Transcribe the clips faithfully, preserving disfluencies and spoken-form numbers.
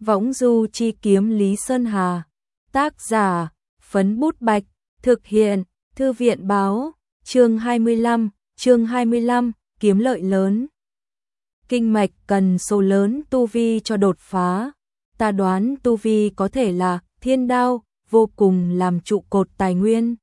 Võng du chi kiếm Lý Sơn Hà. Tác giả, Phấn Bút Bạch. Thực hiện, Thư viện Báo. Chương hai mươi lăm, chương hai mươi lăm, kiếm lợi lớn. Kinh mạch cần số lớn tu vi cho đột phá. Ta đoán tu vi có thể là thiên đao, vô cùng làm trụ cột tài nguyên.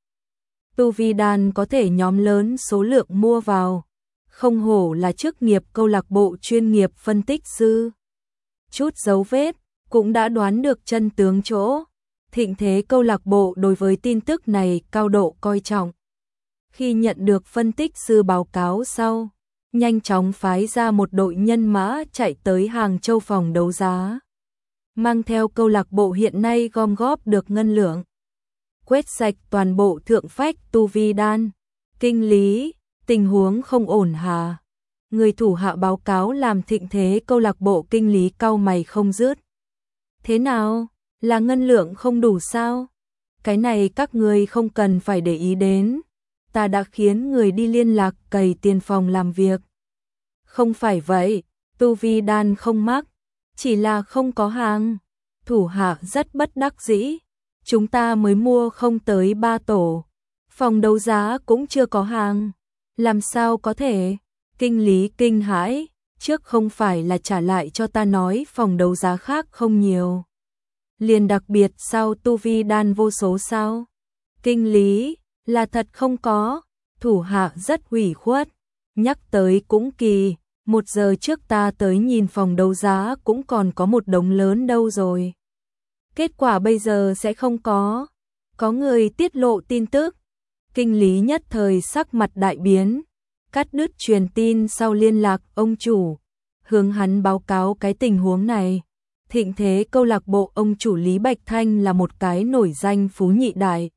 Tu vi đan có thể nhóm lớn số lượng mua vào. Không hổ là chức nghiệp câu lạc bộ chuyên nghiệp phân tích sư. Chút dấu vết, cũng đã đoán được chân tướng chỗ. Thịnh thế câu lạc bộ đối với tin tức này cao độ coi trọng. Khi nhận được phân tích sư báo cáo sau, nhanh chóng phái ra một đội nhân mã chạy tới Hàng Châu phòng đấu giá. Mang theo câu lạc bộ hiện nay gom góp được ngân lượng. Quét sạch toàn bộ thượng phách tu vi đan. Kinh lý, tình huống không ổn hà. Người thủ hạ báo cáo làm thịnh thế câu lạc bộ kinh lý cau mày không dứt. Thế nào? Là ngân lượng không đủ sao? Cái này các người không cần phải để ý đến. Ta đã khiến người đi liên lạc cày tiền phòng làm việc. Không phải vậy, tu vi đan không mắc, chỉ là không có hàng. Thủ hạ rất bất đắc dĩ. Chúng ta mới mua không tới ba tổ. Phòng đấu giá cũng chưa có hàng. Làm sao có thể? Kinh lý kinh hãi, trước không phải là trả lại cho ta nói phòng đấu giá khác không nhiều. Liền đặc biệt sao tu vi đan vô số sao? Kinh lý, là thật không có. Thủ hạ rất ủy khuất. Nhắc tới cũng kỳ, một giờ trước ta tới nhìn phòng đấu giá cũng còn có một đống lớn đâu rồi. Kết quả bây giờ sẽ không có. Có người tiết lộ tin tức. Kinh lý nhất thời sắc mặt đại biến. Cắt đứt truyền tin sau liên lạc ông chủ. Hướng hắn báo cáo cái tình huống này. Thịnh thế câu lạc bộ ông chủ Lý Bạch Thanh là một cái nổi danh phú nhị đại.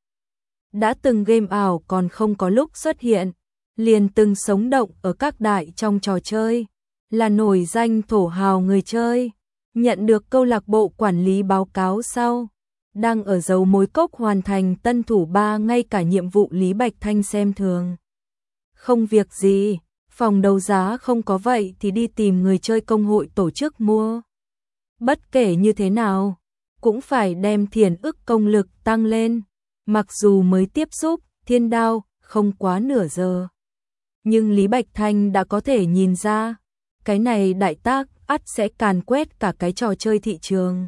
Đã từng game ảo còn không có lúc xuất hiện. Liền từng sống động ở các đại trong trò chơi. Là nổi danh thổ hào người chơi. Nhận được câu lạc bộ quản lý báo cáo sau. Đang ở dấu mối cốc hoàn thành tân thủ ba ngay cả nhiệm vụ Lý Bạch Thanh xem thường. Không việc gì, phòng đấu giá không có vậy thì đi tìm người chơi công hội tổ chức mua. Bất kể như thế nào, cũng phải đem thiền ức công lực tăng lên. Mặc dù mới tiếp xúc, thiên đao, không quá nửa giờ. Nhưng Lý Bạch Thanh đã có thể nhìn ra, cái này đại tác ắt sẽ càn quét cả cái trò chơi thị trường.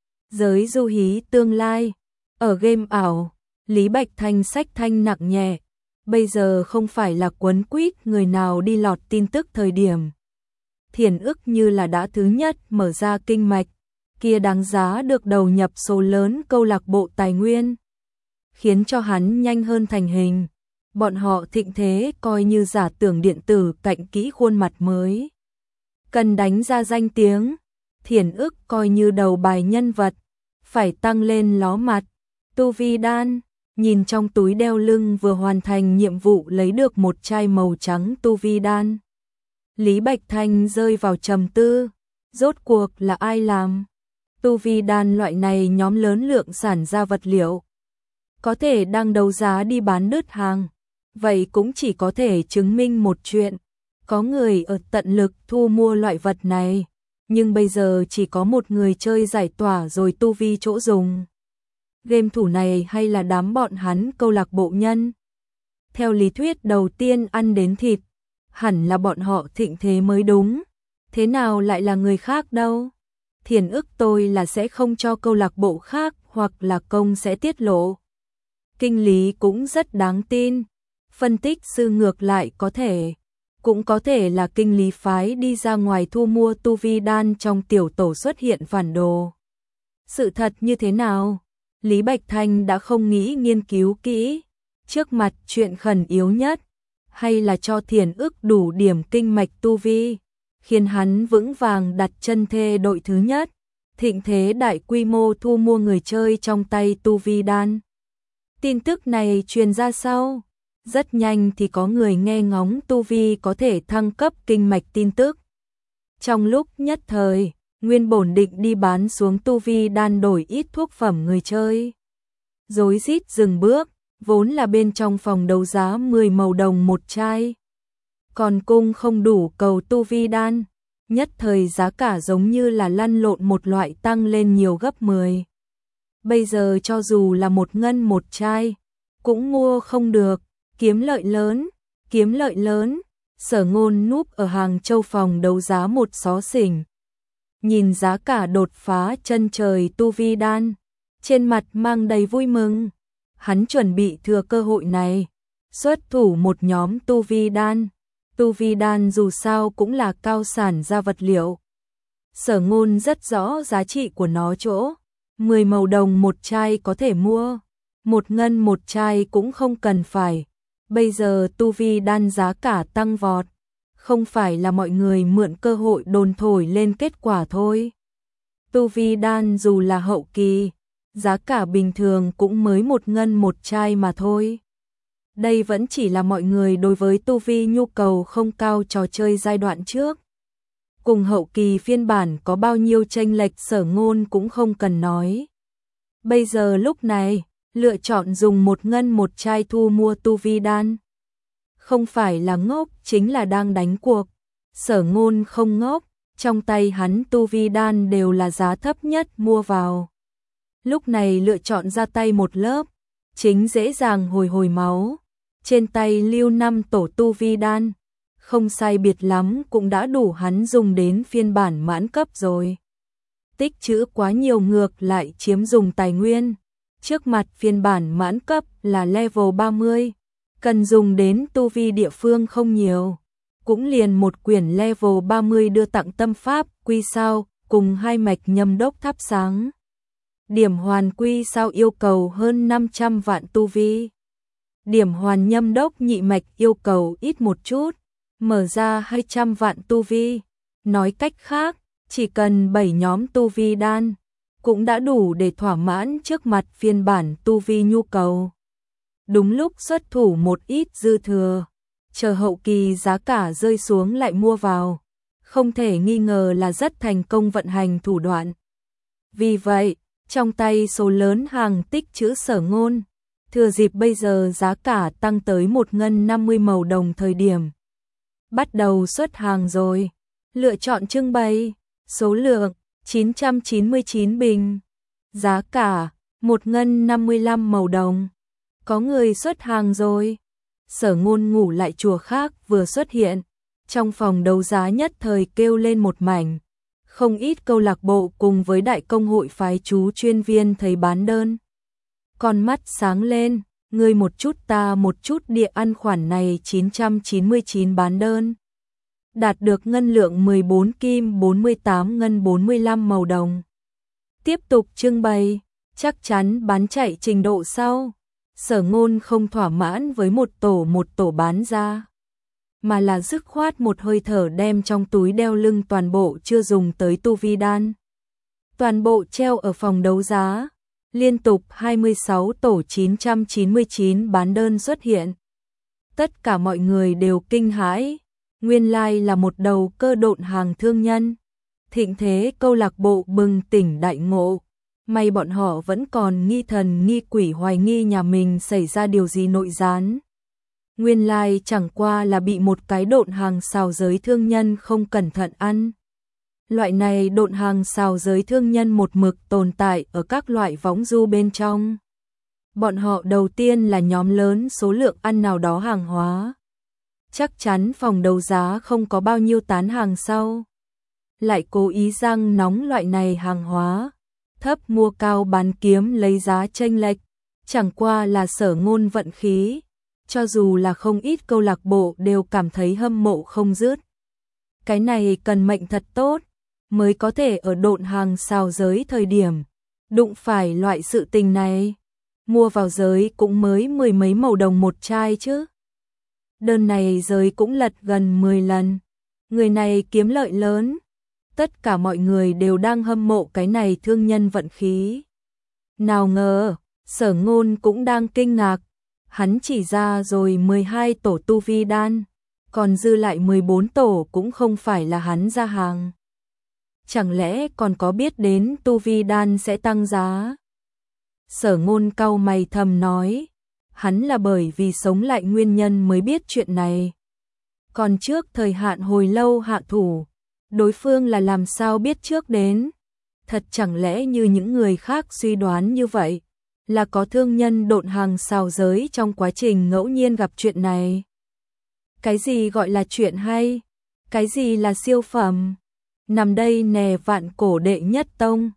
Giới du hí tương lai, ở game ảo, Lý Bạch Thanh sách thanh nặng nhẹ. Bây giờ không phải là quấn quýt người nào đi lọt tin tức thời điểm. Thiền ức như là đã thứ nhất mở ra kinh mạch, kia đáng giá được đầu nhập số lớn câu lạc bộ tài nguyên. Khiến cho hắn nhanh hơn thành hình. Bọn họ thịnh thế coi như giả tưởng điện tử cạnh kỹ khuôn mặt mới. Cần đánh ra danh tiếng, thiền ức coi như đầu bài nhân vật, phải tăng lên ló mặt. Tu vi đan, nhìn trong túi đeo lưng vừa hoàn thành nhiệm vụ lấy được một chai màu trắng tu vi đan. Lý Bạch Thanh rơi vào trầm tư, rốt cuộc là ai làm? Tu vi đan loại này nhóm lớn lượng sản ra vật liệu. Có thể đang đấu giá đi bán đứt hàng, vậy cũng chỉ có thể chứng minh một chuyện. Có người ở tận lực thu mua loại vật này, nhưng bây giờ chỉ có một người chơi giải tỏa rồi tu vi chỗ dùng. Game thủ này hay là đám bọn hắn câu lạc bộ nhân? Theo lý thuyết đầu tiên ăn đến thịt, hẳn là bọn họ thịnh thế mới đúng. Thế nào lại là người khác đâu? Thiền ức tôi là sẽ không cho câu lạc bộ khác hoặc là công sẽ tiết lộ. Kinh lý cũng rất đáng tin. Phân tích sư ngược lại có thể. Cũng có thể là kinh lý phái đi ra ngoài thu mua tu vi đan trong tiểu tổ xuất hiện phản đồ. Sự thật như thế nào? Lý Bạch Thanh đã không nghĩ nghiên cứu kỹ. Trước mặt chuyện khẩn yếu nhất, hay là cho thiền ức đủ điểm kinh mạch tu vi, khiến hắn vững vàng đặt chân thê đội thứ nhất. Thịnh thế đại quy mô thu mua người chơi trong tay tu vi đan. Tin tức này truyền ra sau. Rất nhanh thì có người nghe ngóng tu vi có thể thăng cấp kinh mạch tin tức. Trong lúc nhất thời, nguyên bổn định đi bán xuống tu vi đan đổi ít thuốc phẩm người chơi. Rối rít dừng bước, vốn là bên trong phòng đấu giá mười màu đồng một chai. Còn cung không đủ cầu tu vi đan, Nhất thời giá cả giống như là lăn lộn một loại tăng lên nhiều gấp mười. Bây giờ cho dù là một ngân một chai, cũng mua không được, kiếm lợi lớn, kiếm lợi lớn. Sở Ngôn núp ở Hàng Châu phòng đấu giá một xó xỉnh, nhìn giá cả đột phá chân trời tu vi đan, trên mặt mang đầy vui mừng. Hắn chuẩn bị thừa cơ hội này, xuất thủ một nhóm tu vi đan. Tu vi đan dù sao cũng là cao sản gia vật liệu. Sở Ngôn rất rõ giá trị của nó chỗ, mười màu đồng một chai có thể mua, một ngân một chai cũng không cần phải. Bây giờ tu vi đan giá cả tăng vọt, không phải là mọi người mượn cơ hội đồn thổi lên kết quả thôi. Tu vi đan dù là hậu kỳ, giá cả bình thường cũng mới một ngân một chai mà thôi. Đây vẫn chỉ là mọi người đối với tu vi nhu cầu không cao trò chơi giai đoạn trước. Cùng hậu kỳ phiên bản có bao nhiêu chênh lệch Sở Ngôn cũng không cần nói. Bây giờ lúc này, lựa chọn dùng một ngân một chai thu mua tu vi đan. Không phải là ngốc, chính là đang đánh cuộc. Sở Ngôn không ngốc, trong tay hắn tu vi đan đều là giá thấp nhất mua vào. Lúc này lựa chọn ra tay một lớp, chính dễ dàng hồi hồi máu. Trên tay lưu năm tổ tu vi đan, không sai biệt lắm cũng đã đủ hắn dùng đến phiên bản mãn cấp rồi. Tích trữ quá nhiều ngược lại chiếm dùng tài nguyên. Trước mặt phiên bản mãn cấp là level ba mươi, cần dùng đến tu vi địa phương không nhiều. Cũng liền một quyển level ba mươi đưa tặng tâm pháp quy sao cùng hai mạch nhâm đốc thắp sáng. Điểm hoàn quy sao yêu cầu hơn năm trăm vạn tu vi. Điểm hoàn nhâm đốc nhị mạch yêu cầu ít một chút, mở ra hai trăm vạn tu vi. Nói cách khác, chỉ cần bảy nhóm tu vi đan, cũng đã đủ để thỏa mãn trước mặt phiên bản tu vi nhu cầu. Đúng lúc xuất thủ một ít dư thừa, chờ hậu kỳ giá cả rơi xuống lại mua vào, không thể nghi ngờ là rất thành công vận hành thủ đoạn. Vì vậy, trong tay số lớn hàng tích trữ Sở Ngôn, thừa dịp bây giờ giá cả tăng tới một ngân năm mươi màu đồng thời điểm. Bắt đầu xuất hàng rồi, lựa chọn trưng bày, số lượng chín trăm chín mươi chín bình, giá cả một ngân năm mươi lăm màu đồng. Có người xuất hàng rồi. Sở Ngôn ngủ lại chùa khác vừa xuất hiện, trong phòng đấu giá nhất thời kêu lên một mảnh. Không ít câu lạc bộ cùng với đại công hội phái chú chuyên viên thấy bán đơn, con mắt sáng lên, ngươi một chút ta một chút địa ăn khoản này chín trăm chín mươi chín bán đơn. Đạt được ngân lượng mười bốn kim bốn mươi tám ngân bốn mươi lăm màu đồng. Tiếp tục trưng bày, chắc chắn bán chạy trình độ sau. Sở Ngôn không thỏa mãn với một tổ một tổ bán ra, mà là dứt khoát một hơi thở đem trong túi đeo lưng toàn bộ chưa dùng tới tu vi đan. Toàn bộ treo ở phòng đấu giá, liên tục hai mươi sáu tổ chín trăm chín mươi chín bán đơn xuất hiện. Tất cả mọi người đều kinh hãi, nguyên lai là một đầu cơ độn hàng thương nhân. Thịnh thế câu lạc bộ bừng tỉnh đại ngộ, may bọn họ vẫn còn nghi thần nghi quỷ hoài nghi nhà mình xảy ra điều gì nội gián. Nguyên lai chẳng qua là bị một cái độn hàng xào giới thương nhân không cẩn thận ăn. Loại này độn hàng xào giới thương nhân một mực tồn tại ở các loại võng du bên trong. Bọn họ đầu tiên là nhóm lớn số lượng ăn nào đó hàng hóa. Chắc chắn phòng đấu giá không có bao nhiêu tán hàng sau. Lại cố ý răng nóng loại này hàng hóa, thấp mua cao bán kiếm lấy giá chênh lệch, chẳng qua là Sở Ngôn vận khí. Cho dù là không ít câu lạc bộ đều cảm thấy hâm mộ không dứt. Cái này cần mệnh thật tốt, mới có thể ở độn hàng xào giới thời điểm, đụng phải loại sự tình này. Mua vào giới cũng mới mười mấy màu đồng một chai chứ. Đơn này giới cũng lật gần mười lần. Người này kiếm lợi lớn. Tất cả mọi người đều đang hâm mộ cái này thương nhân vận khí. Nào ngờ, Sở Ngôn cũng đang kinh ngạc. Hắn chỉ ra rồi mười hai tổ tu vi đan, còn dư lại mười bốn tổ cũng không phải là hắn ra hàng. Chẳng lẽ còn có biết đến tu vi đan sẽ tăng giá? Sở Ngôn cau mày thầm nói, hắn là bởi vì sống lại nguyên nhân mới biết chuyện này. Còn trước thời hạn hồi lâu hạ thủ, đối phương là làm sao biết trước đến? Thật chẳng lẽ như những người khác suy đoán như vậy, là có thương nhân độn hàng xào giới trong quá trình ngẫu nhiên gặp chuyện này? Cái gì gọi là chuyện hay? Cái gì là siêu phẩm? Nằm đây nè vạn cổ đệ nhất tông,